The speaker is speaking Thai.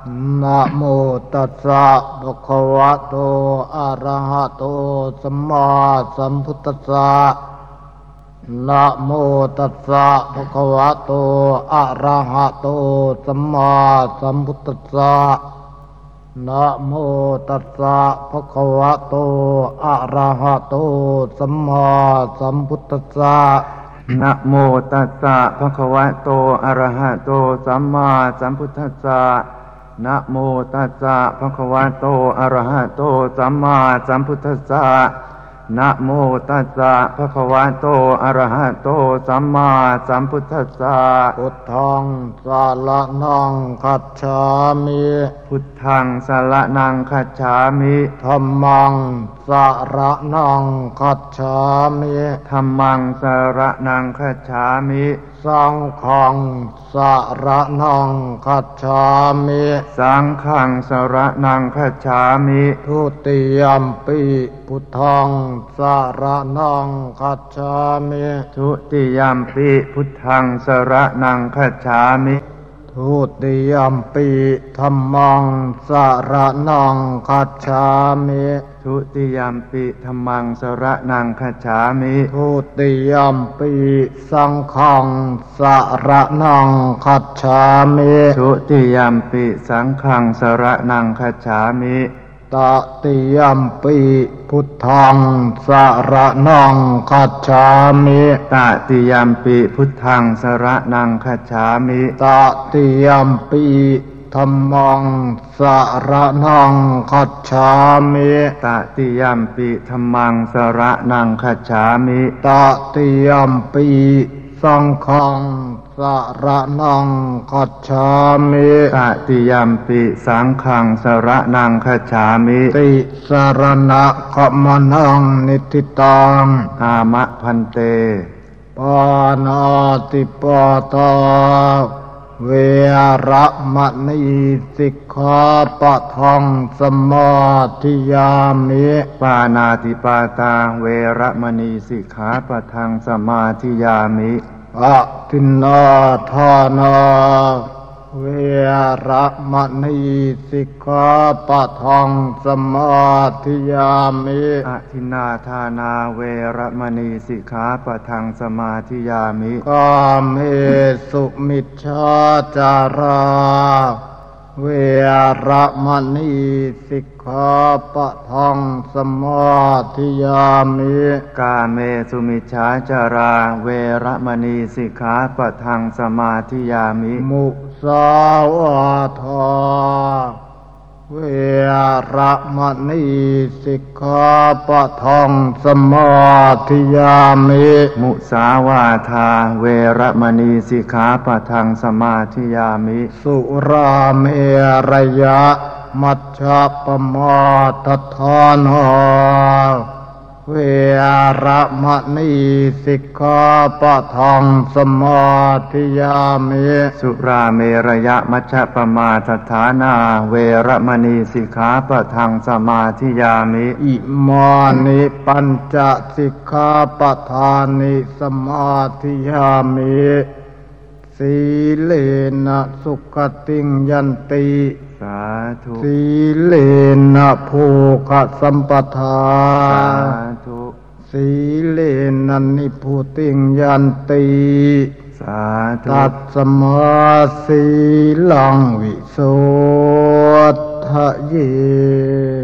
นะโมตัสสะภะคะวะโตอะระหะโตสัมมาสัมพุทธัสสะนะโมตัสสะภะคะวะโตอะระหะโตสัมมาสัมพุทธัสสะนะโมตัสสะภะคะวะโตอะระหะโตสัมมาสัมพุทธัสสะนะโมตัสสะภะคะวะโตอะระหะโตสัมมาสัมพุทธัสสะนะโมตัสสะภะคะวะโตอะระหะโตสัมมาสัมพุทธัสสะนะโมตัสสะภะคะวะโตอะระหะโตสัมมาสัมพุทธัสสะพุทธังสารนังคัจฉามิพุทธังสารนังคัจฉามิธัมมังสารนังคัจฉามิธัมมังสารนังคัจฉามิสังฆังสารนังคัจฉามิสังฆังสารนังคัจฉามิทุติยัมปิพุทธังสารนังคัจฉามิทุติยัมปิพุทธังสารนังคัจฉามิทุติยัมปิธัมมังสารนังคัจฉามิทุติยัมปิธัมมังสารนังคัจฉามิทุติยัมปิสังฆังสารนังคัจฉามิทุติยัมปิสังฆังสารนังคัจฉามิตติยัมปิพุทธังสารนังคัจฉามิตติยัมปิพุทธังสารนังคัจฉามิตติยัมปิธัมมังสารนังคัจฉามิตติยัมปิธัมมังสารนังคัจฉามิตติยัมปิสังฆังสารนังคัจฉามิตติยัมปิสังฆังสารนังคัจฉามิติสรณะขมนังนิทิตังอามะพันเตปานาติปาตาเวระมณีสิกขาปะทังสมาธิยามิปานาติปาตาเวระมณีสิกขาปะทังสมาธิยามิอะทินนาทานาเวระมณีสิกขาปะทังสมาธิยามิอะทินนาทานาเวระมณีสิกขาปะทังสมาธิยามิกาเมสุมิจฉาจาราเวระมณีสิกขาปะทังสมาธิยามิกาเมสุมิจฉาจาราเวระมณีสิกขาปะทังสมาธิยามิมุสาวาทาเวระมณีสิกขาปะทังสมาธิยามิมุสาวาทาเวระมณีสิกขาปะทังสมาธิยามิสุราเมรยะมัชฌัปปมาทฐานาเวระมณีสิกขาปะทังสมาธิยามิสุราเมรยะมัชฌัปปมาทฐานาเวระมณีสิกขาปะทังสมาธิยามิอิมานิปัญจสิกขาปะทานิสมาธิยามิสีเลนะสุขติงยันติสาธุสีเลนะโภคสัมปทาสาธุสีเลนะนิพุติงยันติสาธุตัสสมาสีลังวิโสทะเย